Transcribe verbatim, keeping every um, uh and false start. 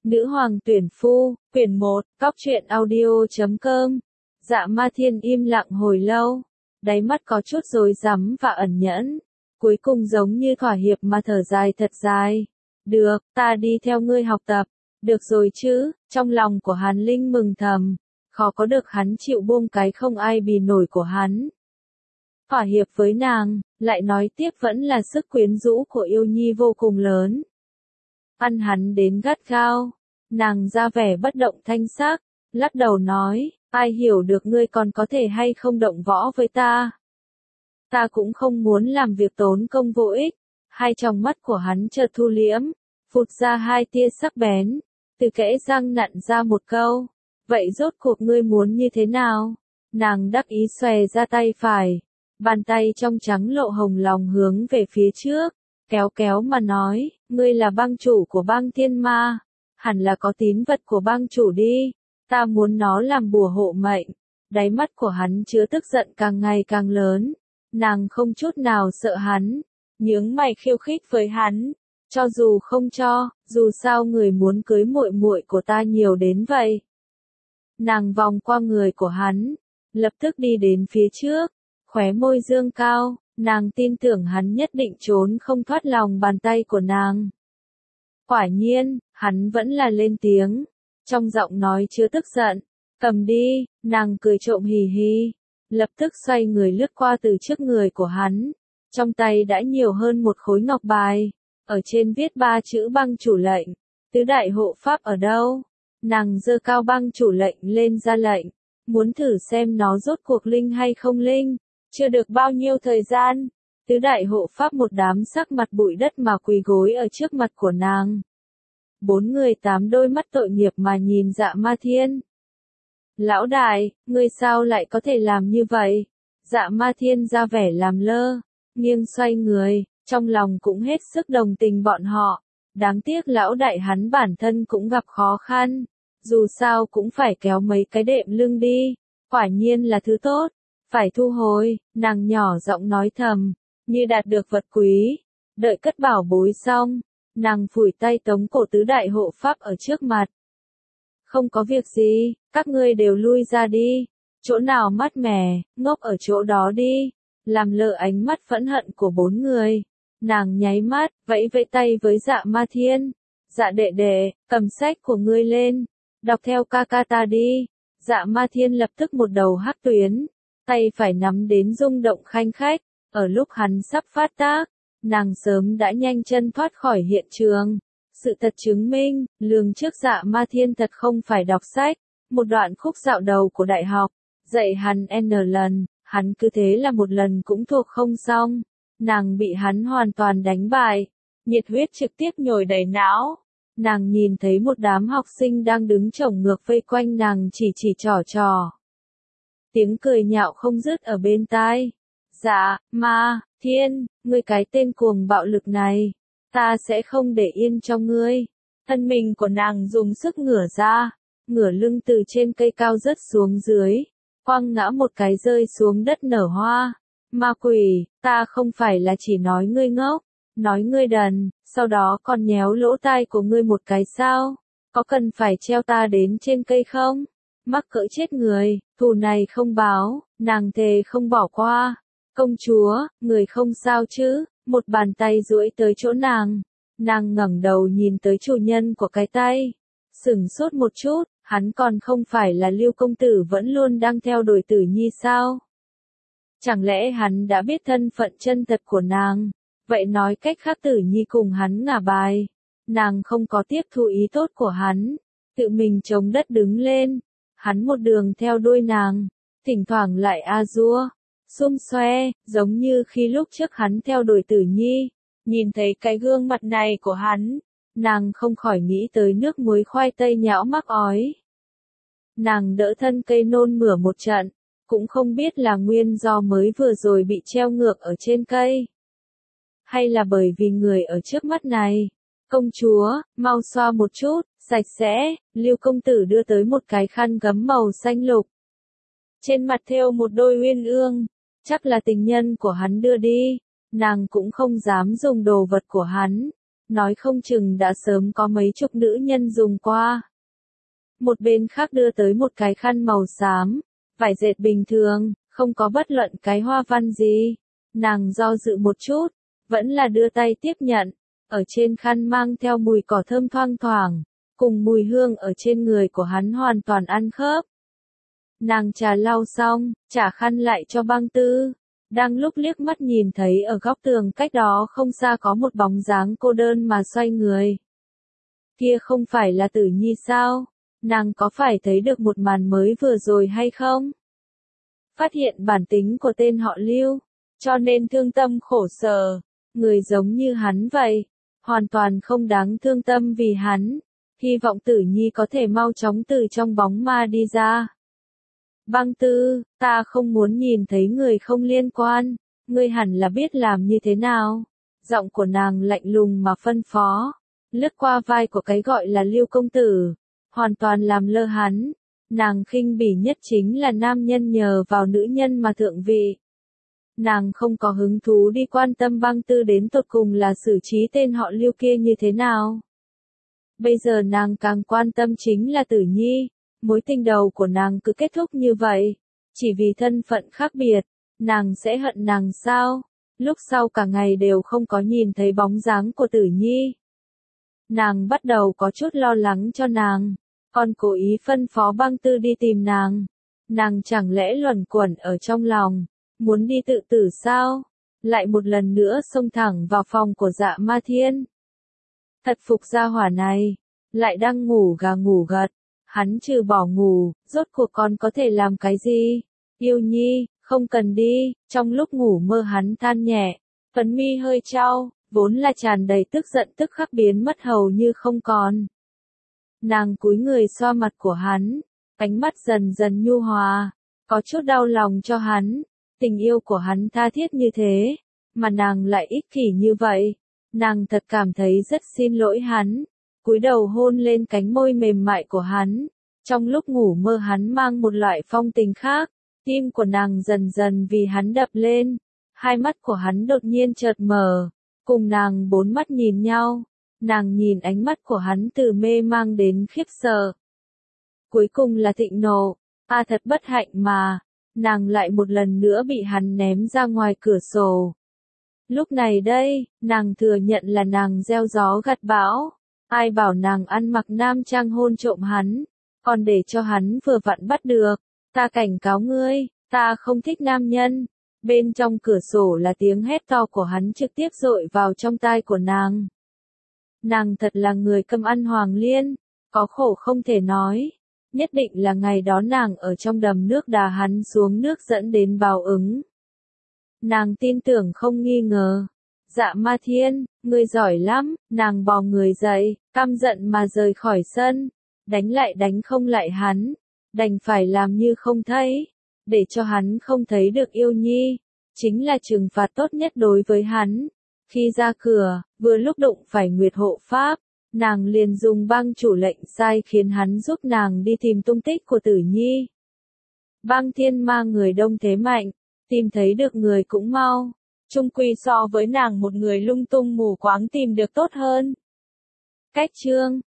Nữ hoàng tuyển phu, quyển một, cóc truyện audio chấm com. Dạ Ma Thiên im lặng hồi lâu, đáy mắt có chút rối rắm và ẩn nhẫn, cuối cùng giống như thỏa hiệp mà thở dài thật dài. Được, ta đi theo ngươi học tập, được rồi chứ, trong lòng của Hàn Linh mừng thầm, khó có được hắn chịu buông cái không ai bì nổi của hắn. Thỏa hiệp với nàng, lại nói tiếp vẫn là sức quyến rũ của yêu nhi vô cùng lớn. Ăn hắn đến gắt gao, nàng ra vẻ bất động thanh sắc, lắc đầu nói, ai hiểu được ngươi còn có thể hay không động võ với ta. Ta cũng không muốn làm việc tốn công vô ích. Hai tròng mắt của hắn chợt thu liễm, phụt ra hai tia sắc bén, từ kẽ răng nặn ra một câu, vậy rốt cuộc ngươi muốn như thế nào? Nàng đắc ý xòe ra tay phải, bàn tay trong trắng lộ hồng lòng hướng về phía trước, kéo kéo mà nói, ngươi là bang chủ của bang thiên ma, hẳn là có tín vật của bang chủ đi, ta muốn nó làm bùa hộ mệnh. Đáy mắt của hắn chứa tức giận càng ngày càng lớn, nàng không chút nào sợ hắn, nhướng mày khiêu khích với hắn, cho dù không cho, dù sao người muốn cưới muội muội của ta nhiều đến vậy. Nàng vòng qua người của hắn, lập tức đi đến phía trước, khóe môi dương cao, nàng tin tưởng hắn nhất định trốn không thoát lòng bàn tay của nàng. Quả nhiên, hắn vẫn là lên tiếng, trong giọng nói chứa tức giận, cầm đi, nàng cười trộm hì hì, lập tức xoay người lướt qua từ trước người của hắn, trong tay đã nhiều hơn một khối ngọc bài, ở trên viết ba chữ bang chủ lệnh, tứ đại hộ pháp ở đâu? Nàng giơ cao bang chủ lệnh lên ra lệnh, muốn thử xem nó rốt cuộc linh hay không linh. Chưa được bao nhiêu thời gian, tứ đại hộ pháp một đám sắc mặt bụi đất mà quỳ gối ở trước mặt của nàng. Bốn người tám đôi mắt tội nghiệp mà nhìn Dạ Ma Thiên. Lão đại, ngươi sao lại có thể làm như vậy? Dạ Ma Thiên ra vẻ làm lơ, nghiêng xoay người, trong lòng cũng hết sức đồng tình bọn họ. Đáng tiếc lão đại hắn bản thân cũng gặp khó khăn, dù sao cũng phải kéo mấy cái đệm lưng đi, quả nhiên là thứ tốt. Phải thu hồi, nàng nhỏ giọng nói thầm, như đạt được vật quý. Đợi cất bảo bối xong, nàng phủi tay tống cổ tứ đại hộ pháp ở trước mặt. Không có việc gì, các ngươi đều lui ra đi. Chỗ nào mát mẻ, ngốc ở chỗ đó đi. Làm lơ ánh mắt phẫn hận của bốn người. Nàng nháy mắt, vẫy vẫy tay với Dạ Ma Thiên. Dạ đệ đệ, cầm sách của ngươi lên. Đọc theo ca ca ta đi. Dạ Ma Thiên lập tức một đầu hắc tuyến. Tay phải nắm đến rung động khanh khách, ở lúc hắn sắp phát tác, nàng sớm đã nhanh chân thoát khỏi hiện trường. Sự thật chứng minh, lường trước Dạ Ma Thiên thật không phải đọc sách, một đoạn khúc dạo đầu của đại học, dạy hắn N lần, hắn cứ thế là một lần cũng thuộc không xong. Nàng bị hắn hoàn toàn đánh bại, nhiệt huyết trực tiếp nhồi đầy não. Nàng nhìn thấy một đám học sinh đang đứng chổng ngược vây quanh nàng chỉ chỉ trò trò. Tiếng cười nhạo không dứt ở bên tai. Dạ, Ma Thiên, ngươi cái tên cuồng bạo lực này, ta sẽ không để yên cho ngươi. Thân mình của nàng dùng sức ngửa ra, ngửa lưng từ trên cây cao rớt xuống dưới, quăng ngã một cái rơi xuống đất nở hoa. Ma quỷ, ta không phải là chỉ nói ngươi ngốc, nói ngươi đần, sau đó còn nhéo lỗ tai của ngươi một cái sao? Có cần phải treo ta đến trên cây không? Mắc cỡ chết người, thù này không báo, nàng thề không bỏ qua. Công chúa, người không sao chứ? Một bàn tay duỗi tới chỗ nàng. Nàng ngẩng đầu nhìn tới chủ nhân của cái tay. Sửng sốt một chút, hắn còn không phải là Lưu công tử vẫn luôn đang theo đuổi Tử Nhi sao? Chẳng lẽ hắn đã biết thân phận chân thật của nàng? Vậy nói cách khác Tử Nhi cùng hắn ngả bài. Nàng không có tiếp thu ý tốt của hắn, tự mình chống đất đứng lên. Hắn một đường theo đuôi nàng, thỉnh thoảng lại a dua, xum xoe, giống như khi lúc trước hắn theo đuổi Tử Nhi. Nhìn thấy cái gương mặt này của hắn, nàng không khỏi nghĩ tới nước muối khoai tây nhão mắc ói. Nàng đỡ thân cây nôn mửa một trận, cũng không biết là nguyên do mới vừa rồi bị treo ngược ở trên cây, hay là bởi vì người ở trước mắt này. Công chúa, mau xoa một chút, sạch sẽ. Lưu công tử đưa tới một cái khăn gấm màu xanh lục. Trên mặt thêu một đôi uyên ương, chắc là tình nhân của hắn đưa đi. Nàng cũng không dám dùng đồ vật của hắn, nói không chừng đã sớm có mấy chục nữ nhân dùng qua. Một bên khác đưa tới một cái khăn màu xám, vải dệt bình thường, không có bất luận cái hoa văn gì. Nàng do dự một chút, vẫn là đưa tay tiếp nhận, ở trên khăn mang theo mùi cỏ thơm thoang thoảng, cùng mùi hương ở trên người của hắn hoàn toàn ăn khớp. Nàng trà lau xong, trả khăn lại cho Băng Tư. Đang lúc liếc mắt nhìn thấy ở góc tường cách đó không xa có một bóng dáng cô đơn mà xoay người. Kia không phải là Tử Nhi sao? Nàng có phải thấy được một màn mới vừa rồi hay không? Phát hiện bản tính của tên họ Lưu, cho nên thương tâm khổ sở. Người giống như hắn vậy, hoàn toàn không đáng thương tâm vì hắn. Hy vọng Tử Nhi có thể mau chóng từ trong bóng ma đi ra. Băng Tư, ta không muốn nhìn thấy người không liên quan, ngươi hẳn là biết làm như thế nào. Giọng của nàng lạnh lùng mà phân phó, lướt qua vai của cái gọi là Lưu công tử, hoàn toàn làm lơ hắn. Nàng khinh bỉ nhất chính là nam nhân nhờ vào nữ nhân mà thượng vị. Nàng không có hứng thú đi quan tâm Băng Tư đến tột cùng là xử trí tên họ Lưu kia như thế nào. Bây giờ nàng càng quan tâm chính là Tử Nhi. Mối tình đầu của nàng cứ kết thúc như vậy, chỉ vì thân phận khác biệt, nàng sẽ hận nàng sao? Lúc sau cả ngày đều không có nhìn thấy bóng dáng của Tử Nhi. Nàng bắt đầu có chút lo lắng cho nàng, còn cố ý phân phó Băng Tư đi tìm nàng. Nàng chẳng lẽ luẩn quẩn ở trong lòng, muốn đi tự tử sao? Lại một lần nữa xông thẳng vào phòng của Dạ Ma Thiên. Thật phục gia hỏa này, lại đang ngủ gà ngủ gật. Hắn trừ bỏ ngủ, rốt cuộc còn có thể làm cái gì? Yêu Nhi, không cần đi. Trong lúc ngủ mơ hắn than nhẹ, phấn mi hơi trao, vốn là tràn đầy tức giận tức khắc biến mất hầu như không còn. Nàng cúi người xoa mặt của hắn, ánh mắt dần dần nhu hòa, có chút đau lòng cho hắn. Tình yêu của hắn tha thiết như thế, mà nàng lại ích kỷ như vậy. Nàng thật cảm thấy rất xin lỗi hắn. Cúi đầu hôn lên cánh môi mềm mại của hắn. Trong lúc ngủ mơ hắn mang một loại phong tình khác, tim của nàng dần dần vì hắn đập lên. Hai mắt của hắn đột nhiên chợt mở, cùng nàng bốn mắt nhìn nhau. Nàng nhìn ánh mắt của hắn từ mê mang đến khiếp sợ. Cuối cùng là thịnh nộ, à thật bất hạnh mà, nàng lại một lần nữa bị hắn ném ra ngoài cửa sổ. Lúc này đây, nàng thừa nhận là nàng gieo gió gặt bão. Ai bảo nàng ăn mặc nam trang hôn trộm hắn, còn để cho hắn vừa vặn bắt được. Ta cảnh cáo ngươi, ta không thích nam nhân. Bên trong cửa sổ là tiếng hét to của hắn trực tiếp dội vào trong tai của nàng. Nàng thật là người câm ăn hoàng liên, có khổ không thể nói. Nhất định là ngày đó nàng ở trong đầm nước đá hắn xuống nước dẫn đến báo ứng. Nàng tin tưởng không nghi ngờ. Dạ Ma Thiên, ngươi giỏi lắm. Nàng bò người dậy, căm giận mà rời khỏi sân. Đánh lại đánh không lại hắn, đành phải làm như không thấy, để cho hắn không thấy được Yêu Nhi. Chính là trừng phạt tốt nhất đối với hắn. Khi ra cửa, vừa lúc đụng phải Nguyệt Hộ Pháp, nàng liền dùng băng chủ lệnh sai khiến hắn giúp nàng đi tìm tung tích của Tử Nhi. Băng thiên ma người đông thế mạnh, tìm thấy được người cũng mau. Chung quy so với nàng một người lung tung mù quáng tìm được tốt hơn. Cách chương